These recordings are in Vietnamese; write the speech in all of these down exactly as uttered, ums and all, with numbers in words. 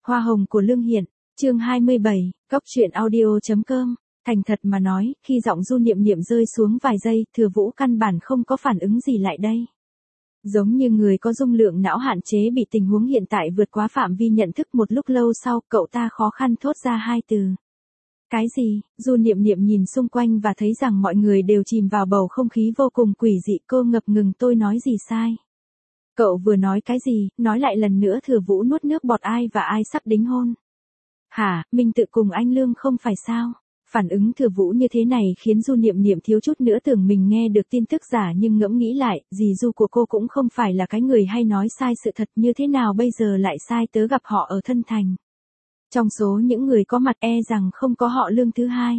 Hoa hồng của Lương Hiện, chương hai mươi bảy, cóc truyện audio chấm com. Thành thật mà nói, khi giọng Du Niệm Niệm rơi xuống vài giây, Thừa Vũ căn bản không có phản ứng gì lại đây. Giống như người có dung lượng não hạn chế bị tình huống hiện tại vượt quá phạm vi nhận thức. Một lúc lâu sau, cậu ta khó khăn thốt ra hai từ. Cái gì? Du Niệm Niệm nhìn xung quanh và thấy rằng mọi người đều chìm vào bầu không khí vô cùng quỷ dị. Cô ngập ngừng, tôi nói gì sai? Cậu vừa nói cái gì? Nói lại lần nữa. Thừa Vũ nuốt nước bọt. Ai và ai sắp đính hôn? Hả, Minh Tự cùng anh Lương không phải sao? Phản ứng Thừa Vũ như thế này khiến Du Niệm Niệm thiếu chút nữa tưởng mình nghe được tin tức giả, nhưng ngẫm nghĩ lại, dì Du của cô cũng không phải là cái người hay nói sai sự thật, như thế nào bây giờ lại sai tớ gặp họ ở Thân Thành. Trong số những người có mặt e rằng không có họ Lương thứ hai.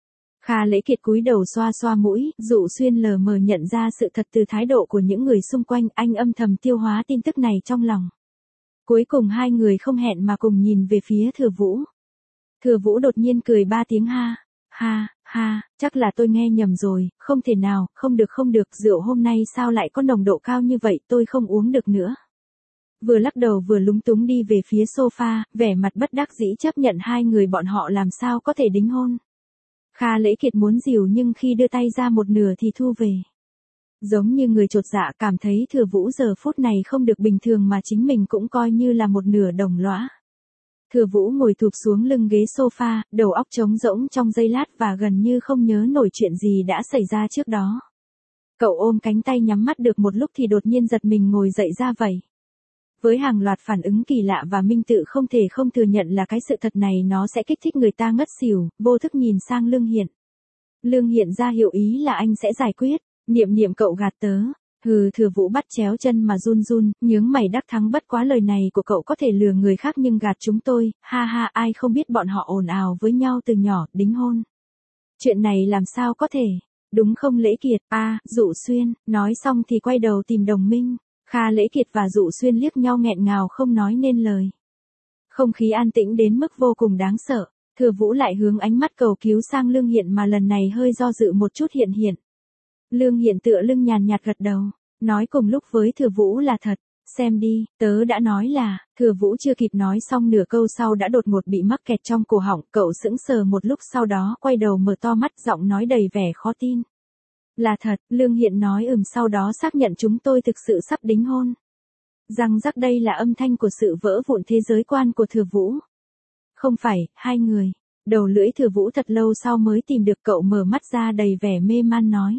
Kha Lễ Kiệt cúi đầu xoa xoa mũi. Dụ Xuyên lờ mờ nhận ra sự thật từ thái độ của những người xung quanh, anh âm thầm tiêu hóa tin tức này trong lòng. Cuối cùng hai người không hẹn mà cùng nhìn về phía Thừa Vũ. Thừa Vũ đột nhiên cười ba tiếng ha, ha, ha, chắc là tôi nghe nhầm rồi, không thể nào, không được không được, rượu hôm nay sao lại có nồng độ cao như vậy, tôi không uống được nữa. Vừa lắc đầu vừa lúng túng đi về phía sofa, vẻ mặt bất đắc dĩ chấp nhận hai người bọn họ làm sao có thể đính hôn. Kha Lễ Kiệt muốn dìu nhưng khi đưa tay ra một nửa thì thu về. Giống như người chột dạ, cảm thấy Thừa Vũ giờ phút này không được bình thường mà chính mình cũng coi như là một nửa đồng lõa. Thừa Vũ ngồi thụp xuống lưng ghế sofa, đầu óc trống rỗng trong giây lát và gần như không nhớ nổi chuyện gì đã xảy ra trước đó. Cậu ôm cánh tay nhắm mắt được một lúc thì đột nhiên giật mình ngồi dậy ra vậy. Với hàng loạt phản ứng kỳ lạ và Minh Tự không thể không thừa nhận là cái sự thật này nó sẽ kích thích người ta ngất xỉu, vô thức nhìn sang Lương Hiện. Lương Hiện ra hiệu ý là anh sẽ giải quyết. Niệm Niệm cậu gạt tớ. Hừ, Thừa Vũ bắt chéo chân mà run run, nhướng mày đắc thắng, bất quá lời này của cậu có thể lừa người khác nhưng gạt chúng tôi, ha ha, ai không biết bọn họ ồn ào với nhau từ nhỏ, đính hôn. Chuyện này làm sao có thể, đúng không Lễ Kiệt? A, à, Dụ Xuyên, nói xong thì quay đầu tìm đồng minh. Kha Lễ Kiệt và Dụ Xuyên liếc nhau nghẹn ngào không nói nên lời. Không khí an tĩnh đến mức vô cùng đáng sợ. Thừa Vũ lại hướng ánh mắt cầu cứu sang Lương Hiện mà lần này hơi do dự một chút. Hiện Hiện. Lương Hiện tựa lưng nhàn nhạt gật đầu, nói cùng lúc với Thừa Vũ là thật, xem đi, tớ đã nói là. Thừa Vũ chưa kịp nói xong nửa câu sau đã đột ngột bị mắc kẹt trong cổ họng, cậu sững sờ một lúc sau đó quay đầu mở to mắt, giọng nói đầy vẻ khó tin. Là thật, Lương Hiện nói ừm sau đó xác nhận chúng tôi thực sự sắp đính hôn. Răng rắc, đây là âm thanh của sự vỡ vụn thế giới quan của Thừa Vũ. Không phải, hai người. Đầu lưỡi Thừa Vũ thật lâu sau mới tìm được, cậu mở mắt ra đầy vẻ mê man nói.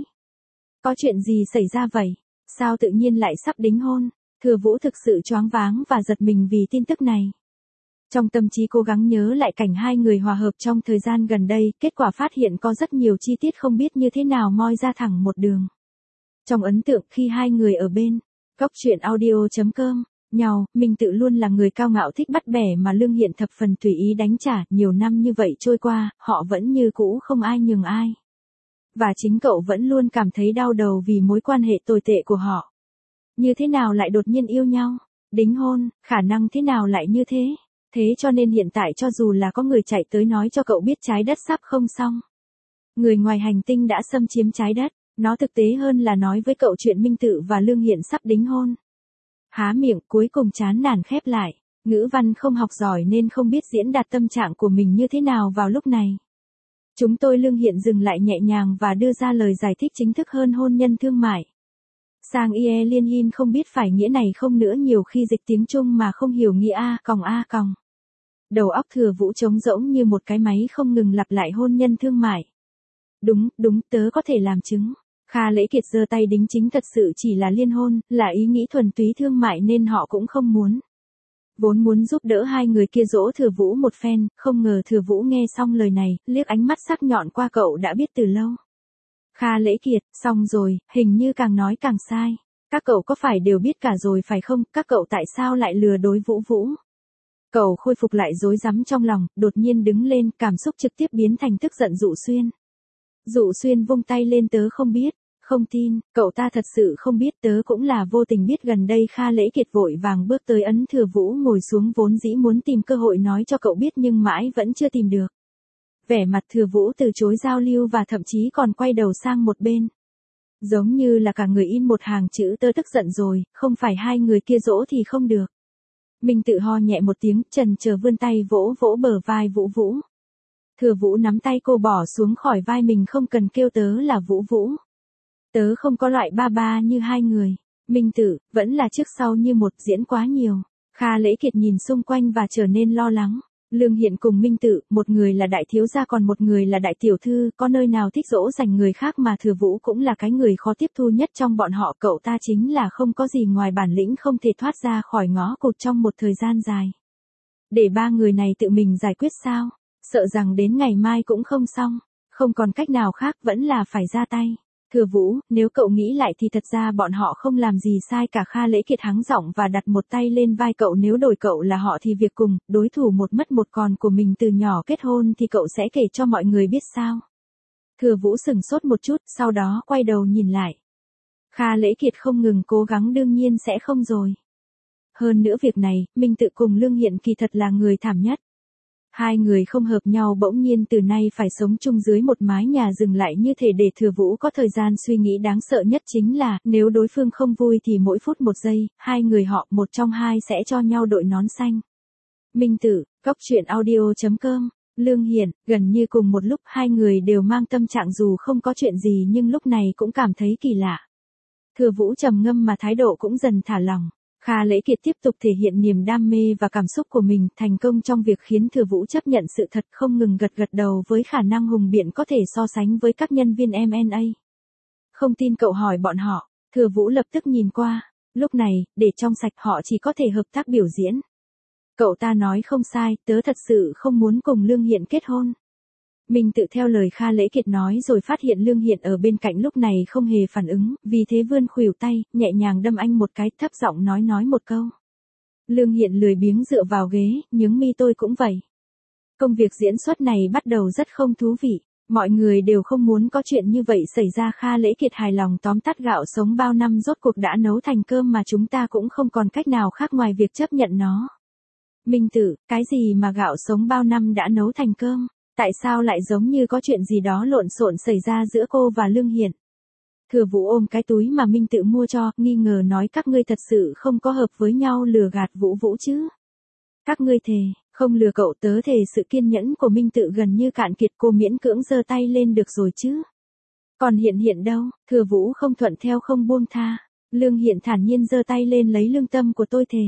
Có chuyện gì xảy ra vậy? Sao tự nhiên lại sắp đính hôn? Thừa Vũ thực sự choáng váng và giật mình vì tin tức này. Trong tâm trí cố gắng nhớ lại cảnh hai người hòa hợp trong thời gian gần đây, kết quả phát hiện có rất nhiều chi tiết không biết như thế nào moi ra thẳng một đường. Trong ấn tượng khi hai người ở bên, cóc truyện audio chấm com, nhau, Minh Tự luôn là người cao ngạo thích bắt bẻ mà Lương Hiện thập phần tùy ý đánh trả, nhiều năm như vậy trôi qua, họ vẫn như cũ không ai nhường ai. Và chính cậu vẫn luôn cảm thấy đau đầu vì mối quan hệ tồi tệ của họ. Như thế nào lại đột nhiên yêu nhau, đính hôn, khả năng thế nào lại như thế? Thế cho nên hiện tại cho dù là có người chạy tới nói cho cậu biết trái đất sắp không xong. Người ngoài hành tinh đã xâm chiếm trái đất, nó thực tế hơn là nói với cậu chuyện Minh Tự và Lương Hiện sắp đính hôn. Há miệng cuối cùng chán nản khép lại, ngữ văn không học giỏi nên không biết diễn đạt tâm trạng của mình như thế nào vào lúc này. Chúng tôi Lương Hiện dừng lại nhẹ nhàng và đưa ra lời giải thích chính thức hơn hôn nhân thương mại. Sang ie liên hin không biết phải nghĩa này không nữa, nhiều khi dịch tiếng Trung mà không hiểu nghĩa A còng A còng. Đầu óc Thừa Vũ trống rỗng như một cái máy không ngừng lặp lại hôn nhân thương mại. Đúng, đúng, tớ có thể làm chứng. Kha Lễ Kiệt giơ tay đính chính, thật sự chỉ là liên hôn, là ý nghĩ thuần túy thương mại nên họ cũng không muốn. Vốn muốn giúp đỡ hai người kia dỗ Thừa Vũ một phen, không ngờ Thừa Vũ nghe xong lời này, liếc ánh mắt sắc nhọn qua cậu đã biết từ lâu. Kha Lễ Kiệt, xong rồi, hình như càng nói càng sai. Các cậu có phải đều biết cả rồi phải không, các cậu tại sao lại lừa đối Vũ Vũ? Cậu khôi phục lại rối rắm trong lòng, đột nhiên đứng lên, cảm xúc trực tiếp biến thành tức giận. Dụ Xuyên. Dụ Xuyên vung tay lên, tớ không biết. Không tin, cậu ta thật sự không biết, tớ cũng là vô tình biết gần đây. Kha Lễ Kiệt vội vàng bước tới ấn Thừa Vũ ngồi xuống, vốn dĩ muốn tìm cơ hội nói cho cậu biết nhưng mãi vẫn chưa tìm được. Vẻ mặt Thừa Vũ từ chối giao lưu và thậm chí còn quay đầu sang một bên. Giống như là cả người in một hàng chữ tớ tức giận rồi, không phải hai người kia dỗ thì không được. Minh Tự ho nhẹ một tiếng, chần chờ vươn tay vỗ vỗ bờ vai Vũ Vũ. Thừa Vũ nắm tay cô bỏ xuống khỏi vai mình, không cần kêu tớ là Vũ Vũ. Tớ không có loại ba ba như hai người. Minh Tự, vẫn là trước sau như một, diễn quá nhiều. Kha Lễ Kiệt nhìn xung quanh và trở nên lo lắng. Lương Hiện cùng Minh Tự, một người là đại thiếu gia còn một người là đại tiểu thư, có nơi nào thích dỗ dành người khác mà Thừa Vũ cũng là cái người khó tiếp thu nhất trong bọn họ. Cậu ta chính là không có gì ngoài bản lĩnh, không thể thoát ra khỏi ngõ cụt trong một thời gian dài. Để ba người này tự mình giải quyết sao? Sợ rằng đến ngày mai cũng không xong. Không còn cách nào khác, vẫn là phải ra tay. Thừa Vũ, nếu cậu nghĩ lại thì thật ra bọn họ không làm gì sai cả. Kha Lễ Kiệt hắng giọng và đặt một tay lên vai cậu. Nếu đổi cậu là họ thì việc cùng đối thủ một mất một còn của mình từ nhỏ kết hôn thì cậu sẽ kể cho mọi người biết sao? Thừa Vũ sửng sốt một chút, sau đó quay đầu nhìn lại. Kha Lễ Kiệt không ngừng cố gắng, đương nhiên sẽ không rồi. Hơn nữa việc này, Minh Tự cùng Lương Hiện kỳ thật là người thảm nhất. Hai người không hợp nhau, bỗng nhiên từ nay phải sống chung dưới một mái nhà, dừng lại như thể để Thừa Vũ có thời gian suy nghĩ. Đáng sợ nhất chính là, nếu đối phương không vui thì mỗi phút một giây, hai người họ một trong hai sẽ cho nhau đội nón xanh. Minh Tự, Cóc Truyện Audio chấm com, Lương Hiện, gần như cùng một lúc hai người đều mang tâm trạng dù không có chuyện gì nhưng lúc này cũng cảm thấy kỳ lạ. Thừa Vũ trầm ngâm mà thái độ cũng dần thả lỏng. Kha Lễ Kiệt tiếp tục thể hiện niềm đam mê và cảm xúc của mình, thành công trong việc khiến Thừa Vũ chấp nhận sự thật, không ngừng gật gật đầu với khả năng hùng biện có thể so sánh với các nhân viên em and a. Không tin cậu hỏi bọn họ. Thừa Vũ lập tức nhìn qua. Lúc này, để trong sạch họ chỉ có thể hợp tác biểu diễn. Cậu ta nói không sai, tớ thật sự không muốn cùng Lương Hiện kết hôn. Mình tự theo lời Kha Lễ Kiệt nói rồi phát hiện Lương Hiện ở bên cạnh lúc này không hề phản ứng, vì thế vươn khuỷu tay, nhẹ nhàng đâm anh một cái, thấp giọng nói nói một câu. Lương Hiện lười biếng dựa vào ghế, nhướng mi, tôi cũng vậy. Công việc diễn xuất này bắt đầu rất không thú vị, mọi người đều không muốn có chuyện như vậy xảy ra. Kha Lễ Kiệt hài lòng tóm tắt, gạo sống bao năm rốt cuộc đã nấu thành cơm mà chúng ta cũng không còn cách nào khác ngoài việc chấp nhận nó. Minh Tự, cái gì mà gạo sống bao năm đã nấu thành cơm? Tại sao lại giống như có chuyện gì đó lộn xộn xảy ra giữa cô và Lương Hiện? Thừa Vũ ôm cái túi mà Minh Tự mua cho, nghi ngờ nói, các ngươi thật sự không có hợp với nhau lừa gạt Vũ Vũ chứ? Các ngươi thề, không lừa cậu. Tớ thề. Sự kiên nhẫn của Minh Tự gần như cạn kiệt, cô miễn cưỡng giơ tay lên, được rồi chứ? Còn Hiện Hiện đâu? Thừa Vũ không thuận theo, không buông tha. Lương Hiện thản nhiên giơ tay lên, lấy lương tâm của tôi thề.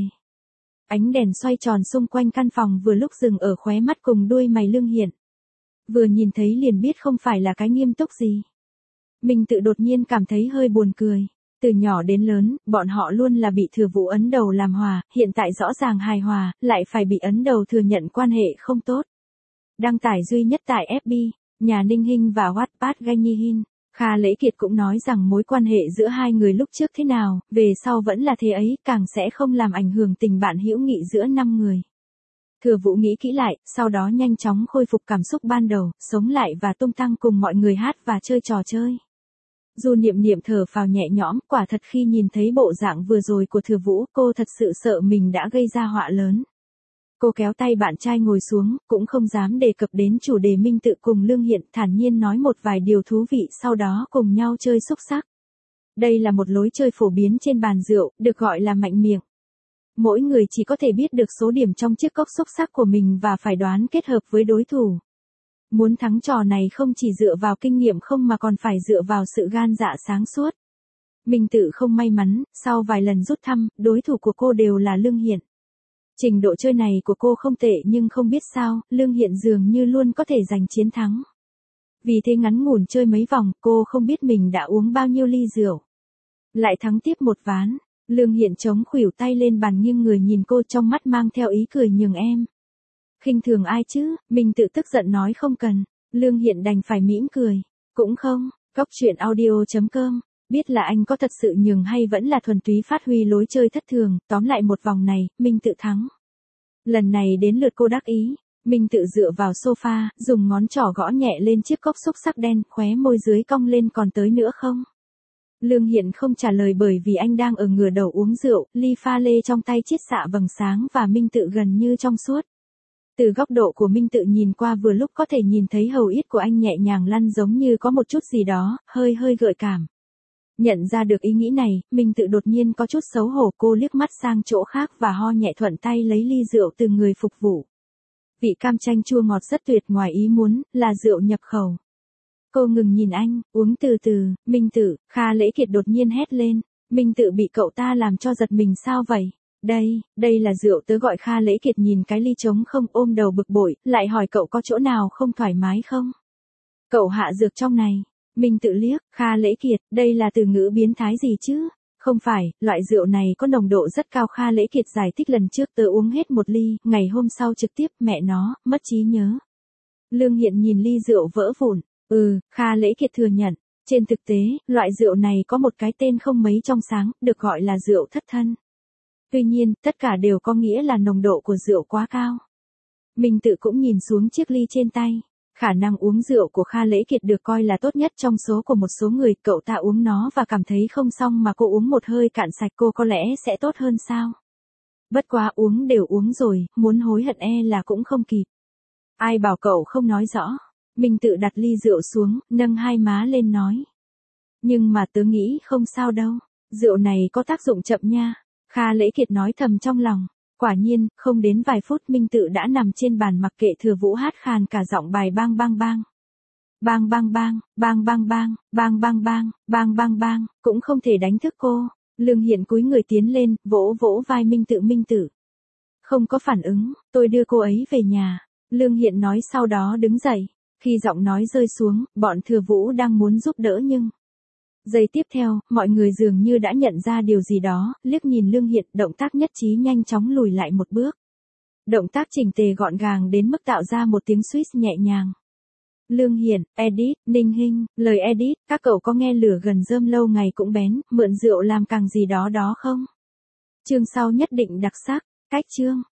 Ánh đèn xoay tròn xung quanh căn phòng vừa lúc dừng ở khóe mắt cùng đuôi mày Lương Hiện. Vừa nhìn thấy liền biết không phải là cái nghiêm túc gì. Mình tự đột nhiên cảm thấy hơi buồn cười. Từ nhỏ đến lớn, bọn họ luôn là bị Thừa Vũ ấn đầu làm hòa, hiện tại rõ ràng hài hòa, lại phải bị ấn đầu thừa nhận quan hệ không tốt. Đăng tải duy nhất tại ép bê, nhà Ninh Hinh và Wattpad Ganyi Hin. Kha Lễ Kiệt cũng nói rằng mối quan hệ giữa hai người lúc trước thế nào, về sau vẫn là thế ấy, càng sẽ không làm ảnh hưởng tình bạn hữu nghị giữa năm người. Thừa Vũ nghĩ kỹ lại, sau đó nhanh chóng khôi phục cảm xúc ban đầu, sống lại và tung tăng cùng mọi người hát và chơi trò chơi. Dù Niệm Niệm thở phào nhẹ nhõm, quả thật khi nhìn thấy bộ dạng vừa rồi của Thừa Vũ, cô thật sự sợ mình đã gây ra họa lớn. Cô kéo tay bạn trai ngồi xuống, cũng không dám đề cập đến chủ đề. Minh Tự cùng Lương Hiện thản nhiên nói một vài điều thú vị, sau đó cùng nhau chơi xúc xắc. Đây là một lối chơi phổ biến trên bàn rượu, được gọi là mạnh miệng. Mỗi người chỉ có thể biết được số điểm trong chiếc cốc xúc xắc của mình và phải đoán kết hợp với đối thủ. Muốn thắng trò này không chỉ dựa vào kinh nghiệm không mà còn phải dựa vào sự gan dạ sáng suốt. Minh Tự không may mắn, sau vài lần rút thăm, đối thủ của cô đều là Lương Hiện. Trình độ chơi này của cô không tệ nhưng không biết sao, Lương Hiện dường như luôn có thể giành chiến thắng. Vì thế ngắn ngủn chơi mấy vòng, cô không biết mình đã uống bao nhiêu ly rượu. Lại thắng tiếp một ván, Lương Hiện chống khuỷu tay lên bàn nghiêng người nhìn cô, trong mắt mang theo ý cười, nhường em. Khinh thường ai chứ? Mình tự tức giận nói không cần. Lương Hiện đành phải mỉm cười. Cũng không, Cóc Truyện Audio chấm com. Biết là anh có thật sự nhường hay vẫn là thuần túy phát huy lối chơi thất thường, tóm lại một vòng này, Minh Tự thắng. Lần này đến lượt cô đắc ý. Minh Tự dựa vào sofa, dùng ngón trỏ gõ nhẹ lên chiếc cốc xúc xắc đen, khóe môi dưới cong lên, còn tới nữa không? Lương Hiện không trả lời bởi vì anh đang ở ngửa đầu uống rượu, ly pha lê trong tay chiết xạ vầng sáng và Minh Tự gần như trong suốt. Từ góc độ của Minh Tự nhìn qua vừa lúc có thể nhìn thấy hầu yết của anh nhẹ nhàng lăn, giống như có một chút gì đó, hơi hơi gợi cảm. Nhận ra được ý nghĩ này, Minh Tự đột nhiên có chút xấu hổ, cô liếc mắt sang chỗ khác và ho nhẹ thuận tay lấy ly rượu từ người phục vụ. Vị cam chanh chua ngọt rất tuyệt, ngoài ý muốn, là rượu nhập khẩu. Cô ngừng nhìn anh, uống từ từ. Minh Tự, Kha Lễ Kiệt đột nhiên hét lên. Minh Tự bị cậu ta làm cho giật mình, sao vậy? Đây, đây là rượu tớ gọi. Kha Lễ Kiệt nhìn cái ly trống không, ôm đầu bực bội, lại hỏi cậu có chỗ nào không thoải mái không? Cậu hạ dược trong này. Minh Tự liếc, Kha Lễ Kiệt, đây là từ ngữ biến thái gì chứ? Không phải, loại rượu này có nồng độ rất cao. Kha Lễ Kiệt giải thích, lần trước tớ uống hết một ly, ngày hôm sau trực tiếp, mẹ nó, mất trí nhớ. Lương Hiện nhìn ly rượu vỡ vụn. Ừ, Kha Lễ Kiệt thừa nhận. Trên thực tế, loại rượu này có một cái tên không mấy trong sáng, được gọi là rượu thất thân. Tuy nhiên, tất cả đều có nghĩa là nồng độ của rượu quá cao. Minh Tự cũng nhìn xuống chiếc ly trên tay. Khả năng uống rượu của Kha Lễ Kiệt được coi là tốt nhất trong số của một số người, cậu ta uống nó và cảm thấy không xong mà cô uống một hơi cạn sạch, cô có lẽ sẽ tốt hơn sao? Bất quá uống đều uống rồi, muốn hối hận e là cũng không kịp. Ai bảo cậu không nói rõ? Minh Tự đặt ly rượu xuống, nâng hai má lên nói. Nhưng mà tớ nghĩ không sao đâu, rượu này có tác dụng chậm nha. Kha Lễ Kiệt nói thầm trong lòng. Quả nhiên, không đến vài phút Minh Tự đã nằm trên bàn mặc kệ Thừa Vũ hát khàn cả giọng bài bang bang bang. Bang bang bang, bang bang bang, bang bang bang, bang bang bang, cũng không thể đánh thức cô. Lương Hiện cúi người tiến lên, vỗ vỗ vai Minh Tự. Minh Tự không có phản ứng, tôi đưa cô ấy về nhà. Lương Hiện nói, sau đó đứng dậy. Khi giọng nói rơi xuống, bọn Thừa Vũ đang muốn giúp đỡ nhưng... Giây tiếp theo, mọi người dường như đã nhận ra điều gì đó, liếc nhìn Lương Hiện, động tác nhất trí nhanh chóng lùi lại một bước. Động tác chỉnh tề gọn gàng đến mức tạo ra một tiếng suýt nhẹ nhàng. Lương Hiện, edit, Ninh Hinh, lời edit, các cậu có nghe lửa gần rơm lâu ngày cũng bén, mượn rượu làm càng gì đó đó không? Chương sau nhất định đặc sắc, cách chương.